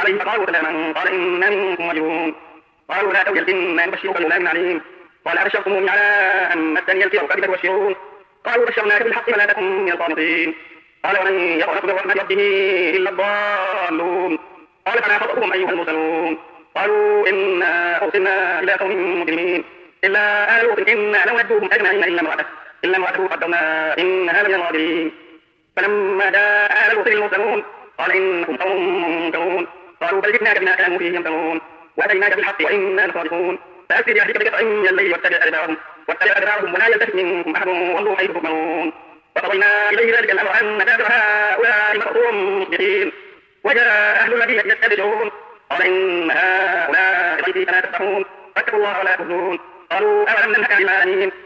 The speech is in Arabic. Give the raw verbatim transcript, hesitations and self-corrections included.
عليه فقالوا سلاما قال إنا منكم وجلون. قالوا لا توجل إنا نبشرك بغلام عليم. قال أبشرتموني على أن مسني الكبر فبم تبشرون. قالوا بشرناك بالحق فلا تكن من القانطين. قال ومن يقنط من رحمة ربه إلا الضالون. قال فما خطبكم أيها المرسلون. قالوا إنا أرسلنا إلى قوم مجرمين إلا آل لوط إنا لنجوهم أجمعين إلا امرأته إلا امرأته قدرنا إنها لمن الغابرين. فلما جاء آل لوط المرسلون قال إنكم قوم منكرون. قالوا بل جئناك بما كانوا فيه يمترون وأتيناك بالحق وإنا لصادقون. فأسر بأهلك بقطع من الليل واتبع أدبارهم واتبع أدبارهم ولا يلتفت منكم أحد وانظروا حيث تؤمرون. وقضينا إليه ذلك الأمر أن دابر هؤلاء مقطوع مصبحين. وجاء أهل المدينة يستبشرون قال إن هؤلاء ضيفي فلا تفتحون فاتقوا الله ولا تخزون. قالوا أولم ننهك عن العالمين